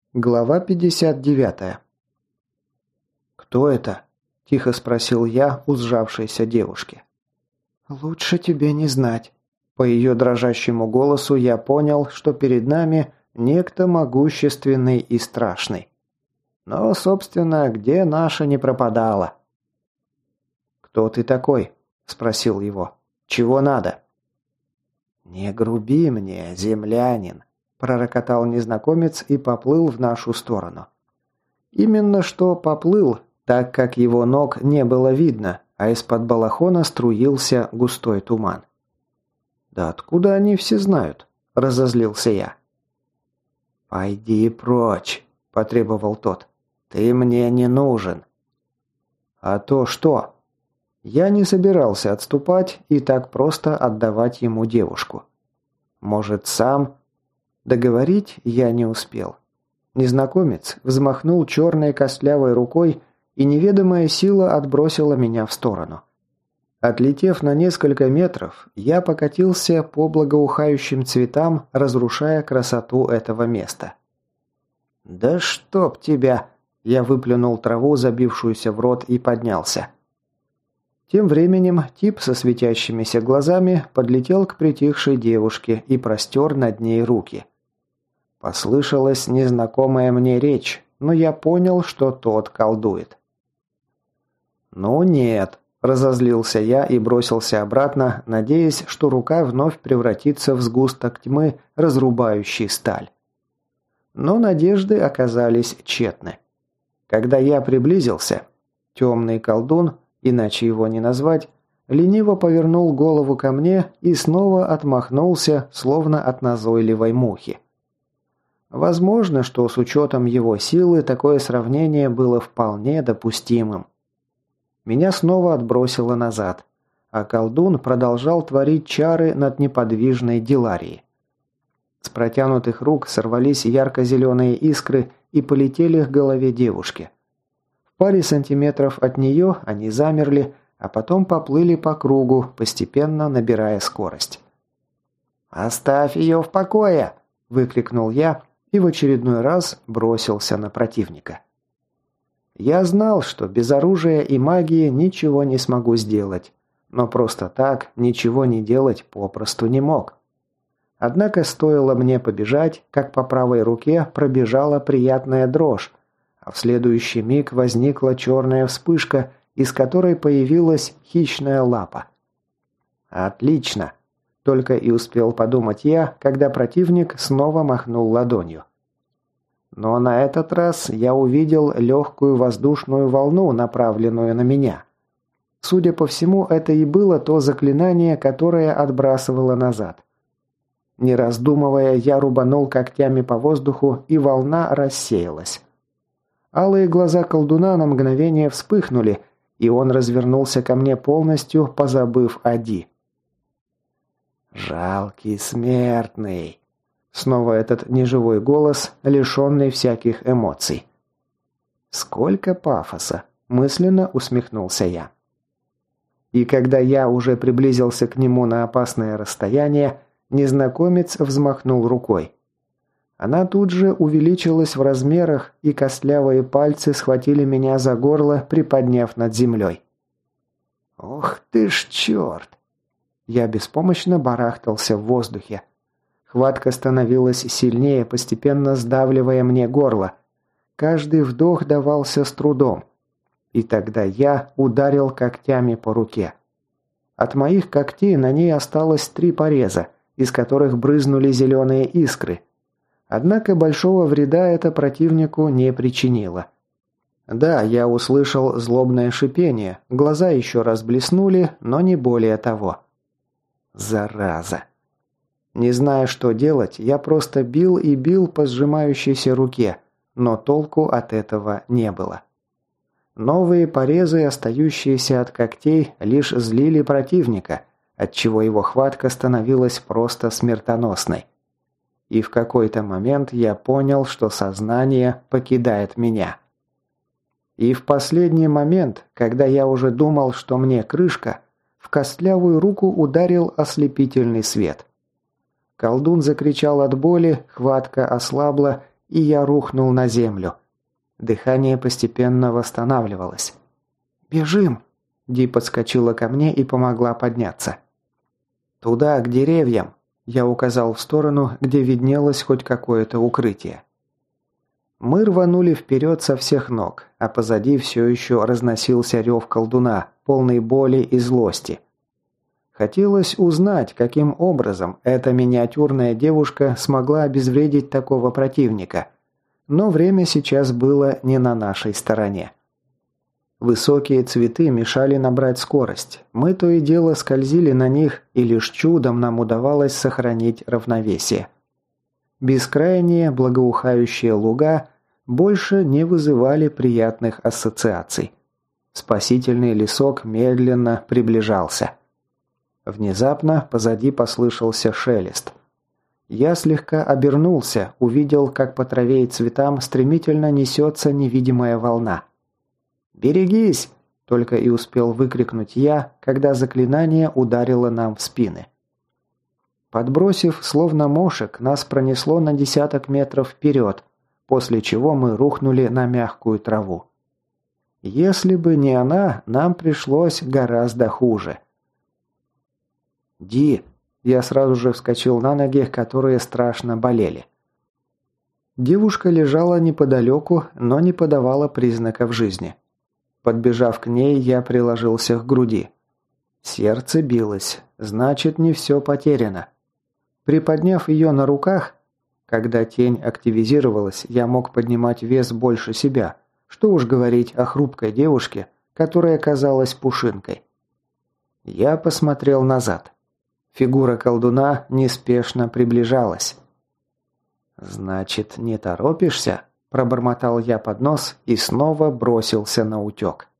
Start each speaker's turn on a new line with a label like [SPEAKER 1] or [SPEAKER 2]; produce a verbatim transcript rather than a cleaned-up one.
[SPEAKER 1] Глава пятьдесят девять. «Кто это?» – тихо спросил я у сжавшейся девушки. «Лучше тебе не знать». По ее дрожащему голосу я понял, что перед нами некто могущественный и страшный. Но, собственно, где наша не пропадала? «Кто ты такой?» – спросил его. «Чего надо?» «Не груби мне, землянин», – пророкотал незнакомец и поплыл в нашу сторону. Именно что поплыл, так как его ног не было видно, а из-под балахона струился густой туман. «Да откуда они все знают?» – разозлился я. «Пойди прочь», – потребовал тот. «Ты мне не нужен». «А то что?» Я не собирался отступать и так просто отдавать ему девушку. «Может, сам?» Договорить я не успел. Незнакомец взмахнул черной костлявой рукой, и неведомая сила отбросила меня в сторону. Отлетев на несколько метров, я покатился по благоухающим цветам, разрушая красоту этого места. «Да чтоб тебя!» Я выплюнул траву, забившуюся в рот, и поднялся. Тем временем тип со светящимися глазами подлетел к притихшей девушке и простер над ней руки. Послышалась незнакомая мне речь, но я понял, что тот колдует. «Ну нет», – разозлился я и бросился обратно, надеясь, что рука вновь превратится в сгусток тьмы, разрубающий сталь. Но надежды оказались тщетны. Когда я приблизился, темный колдун, иначе его не назвать, лениво повернул голову ко мне и снова отмахнулся, словно от назойливой мухи. Возможно, что с учетом его силы такое сравнение было вполне допустимым. Меня снова отбросило назад, а колдун продолжал творить чары над неподвижной Диларией. С протянутых рук сорвались ярко-зеленые искры и полетели к голове девушки. В паре сантиметров от нее они замерли, а потом поплыли по кругу, постепенно набирая скорость. «Оставь ее в покое!» – выкрикнул я и в очередной раз бросился на противника. Я знал, что без оружия и магии ничего не смогу сделать, но просто так ничего не делать попросту не мог. Однако стоило мне побежать, как по правой руке пробежала приятная дрожь, а в следующий миг возникла черная вспышка, из которой появилась хищная лапа. «Отлично!» – только и успел подумать я, когда противник снова махнул ладонью. Но на этот раз я увидел легкую воздушную волну, направленную на меня. Судя по всему, это и было то заклинание, которое отбрасывало назад. Не раздумывая, я рубанул когтями по воздуху, и волна рассеялась. Алые глаза колдуна на мгновение вспыхнули, и он развернулся ко мне полностью, позабыв о Ди. «Жалкий смертный!» Снова этот неживой голос, лишенный всяких эмоций. «Сколько пафоса!» – мысленно усмехнулся я. И когда я уже приблизился к нему на опасное расстояние, незнакомец взмахнул рукой. Она тут же увеличилась в размерах, и костлявые пальцы схватили меня за горло, приподняв над землей. «Ох ты ж черт!» Я беспомощно барахтался в воздухе. Хватка становилась сильнее, постепенно сдавливая мне горло. Каждый вдох давался с трудом. И тогда я ударил когтями по руке. От моих когтей на ней осталось три пореза, из которых брызнули зеленые искры. Однако большого вреда это противнику не причинило. Да, я услышал злобное шипение, глаза еще раз блеснули, но не более того. Зараза! Не зная, что делать, я просто бил и бил по сжимающейся руке, но толку от этого не было. Новые порезы, остающиеся от когтей, лишь злили противника, отчего его хватка становилась просто смертоносной. И в какой-то момент я понял, что сознание покидает меня. И в последний момент, когда я уже думал, что мне крышка, в костлявую руку ударил ослепительный свет. Колдун закричал от боли, хватка ослабла, и я рухнул на землю. Дыхание постепенно восстанавливалось. «Бежим!» Ди подскочила ко мне и помогла подняться. «Туда, к деревьям!» Я указал в сторону, где виднелось хоть какое-то укрытие. Мы рванули вперед со всех ног, а позади все еще разносился рев колдуна, полный боли и злости. Хотелось узнать, каким образом эта миниатюрная девушка смогла обезвредить такого противника. Но время сейчас было не на нашей стороне. Высокие цветы мешали набрать скорость. Мы то и дело скользили на них, и лишь чудом нам удавалось сохранить равновесие. Бескрайние благоухающие луга больше не вызывали приятных ассоциаций. Спасительный лесок медленно приближался. Внезапно позади послышался шелест. Я слегка обернулся, увидел, как по траве и цветам стремительно несется невидимая волна. «Берегись!» – только и успел выкрикнуть я, когда заклинание ударило нам в спины. Подбросив, словно мошек, нас пронесло на десяток метров вперед, после чего мы рухнули на мягкую траву. Если бы не она, нам пришлось гораздо хуже. «Ди!» – я сразу же вскочил на ноги, которые страшно болели. Девушка лежала неподалеку, но не подавала признаков жизни. Подбежав к ней, я приложился к груди. Сердце билось, значит, не все потеряно. Приподняв ее на руках, когда тень активизировалась, я мог поднимать вес больше себя, что уж говорить о хрупкой девушке, которая казалась пушинкой. Я посмотрел назад. Фигура колдуна неспешно приближалась. «Значит, не торопишься?» – пробормотал я под нос и снова бросился на утек.